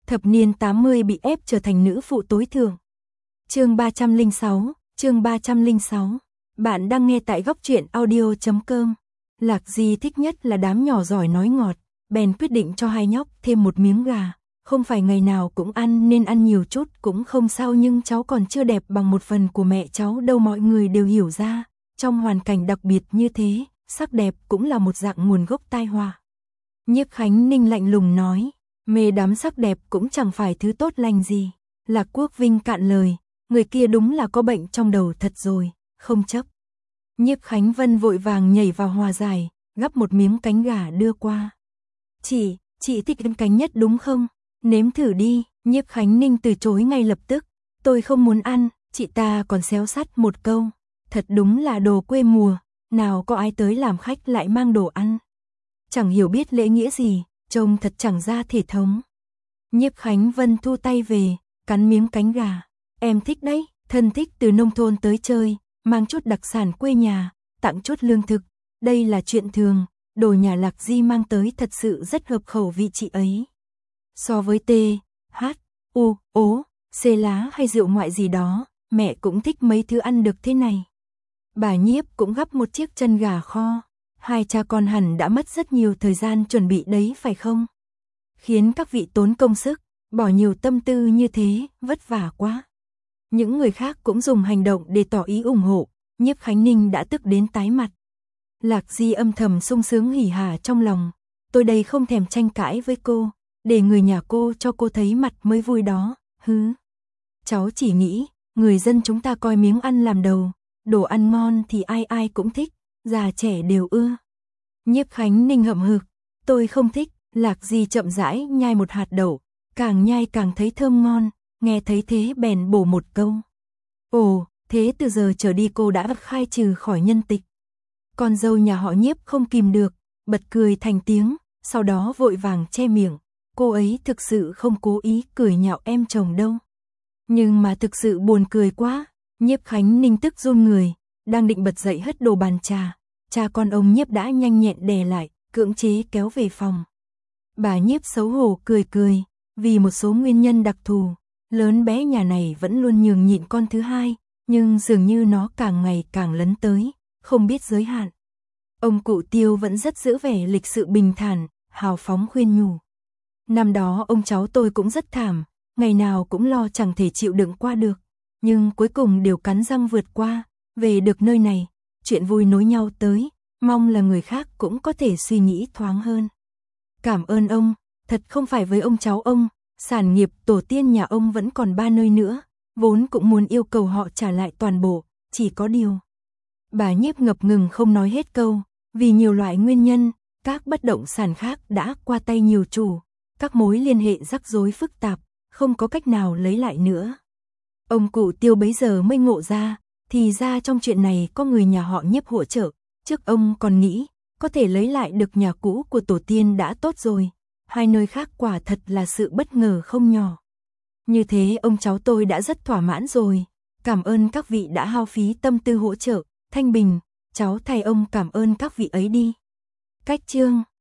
Thập niên 80 bị ép trở thành nữ phụ tối thượng. Chương 306. Bạn đang nghe tại góc truyện audio.com. Lạc Di thích nhất là đám nhỏ giỏi nói ngọt, bèn quyết định cho hai nhóc thêm một miếng gà. Không phải ngày nào cũng ăn nên ăn nhiều chút cũng không sao, nhưng cháu còn chưa đẹp bằng một phần của mẹ cháu đâu, mọi người đều hiểu ra. Trong hoàn cảnh đặc biệt như thế, sắc đẹp cũng là một dạng nguồn gốc tai họa. Nhiếp Khánh Ninh lạnh lùng nói, mê đắm sắc đẹp cũng chẳng phải thứ tốt lành gì. Lạc Quốc Vinh cạn lời, người kia đúng là có bệnh trong đầu thật rồi, không chấp. Nhiếp Khánh Vân vội vàng nhảy vào hòa giải, gắp một miếng cánh gà đưa qua. Chị thích ăn cánh nhất đúng không? Nếm thử đi. Nhiếp Khánh Ninh từ chối ngay lập tức. Tôi không muốn ăn. Chị ta còn xéo sắt một câu. Thật đúng là đồ quê mùa, nào có ai tới làm khách lại mang đồ ăn. Chẳng hiểu biết lễ nghĩa gì, trông thật chẳng ra thể thống. Nhiếp Khánh Vân thu tay về, cắn miếng cánh gà. Em thích đấy, thân thích từ nông thôn tới chơi, mang chút đặc sản quê nhà, tặng chút lương thực. Đây là chuyện thường, đồ nhà Lạc Di mang tới thật sự rất hợp khẩu vị chị ấy. So với T, H, U, Ố, C lá hay rượu ngoại gì đó, mẹ cũng thích mấy thứ ăn được thế này. Bà Nhiếp cũng gắp một chiếc chân gà kho. Hai cha con hẳn đã mất rất nhiều thời gian chuẩn bị đấy phải không? Khiến các vị tốn công sức, bỏ nhiều tâm tư như thế, vất vả quá. Những người khác cũng dùng hành động để tỏ ý ủng hộ, Nhiếp Khánh Ninh đã tức đến tái mặt. Lạc Di âm thầm sung sướng hỉ hả trong lòng, tôi đây không thèm tranh cãi với cô, để người nhà cô cho cô thấy mặt mới vui đó, hứ. Cháu chỉ nghĩ, người dân chúng ta coi miếng ăn làm đầu, đồ ăn ngon thì ai ai cũng thích, già trẻ đều ưa. Nhiếp Khánh Ninh hậm hực, tôi không thích. Lạc Di chậm rãi nhai một hạt đậu, càng nhai càng thấy thơm ngon, nghe thấy thế bèn bổ một câu. Ồ, thế từ giờ trở đi cô đã khai trừ khỏi nhân tịch. Con dâu nhà họ Nhiếp không kìm được, bật cười thành tiếng, sau đó vội vàng che miệng. Cô ấy thực sự không cố ý cười nhạo em chồng đâu. Nhưng mà thực sự buồn cười quá. Nhiếp Khánh Ninh tức run người, đang định bật dậy hất đồ bàn trà. Cha con ông Nhiếp đã nhanh nhẹn đè lại, cưỡng chế kéo về phòng. Bà Nhiếp xấu hổ cười cười, vì một số nguyên nhân đặc thù, lớn bé nhà này vẫn luôn nhường nhịn con thứ hai, nhưng dường như nó càng ngày càng lấn tới, không biết giới hạn. Ông cụ Tiêu vẫn rất giữ vẻ lịch sự bình thản, hào phóng khuyên nhủ. Năm đó ông cháu tôi cũng rất thảm, ngày nào cũng lo chẳng thể chịu đựng qua được, nhưng cuối cùng đều cắn răng vượt qua, về được nơi này, chuyện vui nối nhau tới, mong là người khác cũng có thể suy nghĩ thoáng hơn. Cảm ơn ông, thật không phải với ông cháu ông, sản nghiệp tổ tiên nhà ông vẫn còn 3 nơi nữa, vốn cũng muốn yêu cầu họ trả lại toàn bộ, chỉ có điều. Bà Nhiếp ngập ngừng không nói hết câu, vì nhiều loại nguyên nhân, các bất động sản khác đã qua tay nhiều chủ, các mối liên hệ rắc rối phức tạp, không có cách nào lấy lại nữa. Ông cụ Tiêu bấy giờ mới ngộ ra, thì ra trong chuyện này có người nhà họ Nhiếp hỗ trợ, trước ông còn nghĩ, có thể lấy lại được nhà cũ của tổ tiên đã tốt rồi, hai nơi khác quả thật là sự bất ngờ không nhỏ. Như thế ông cháu tôi đã rất thỏa mãn rồi, cảm ơn các vị đã hao phí tâm tư hỗ trợ, Thanh Bình, cháu thay ông cảm ơn các vị ấy đi. Cách chương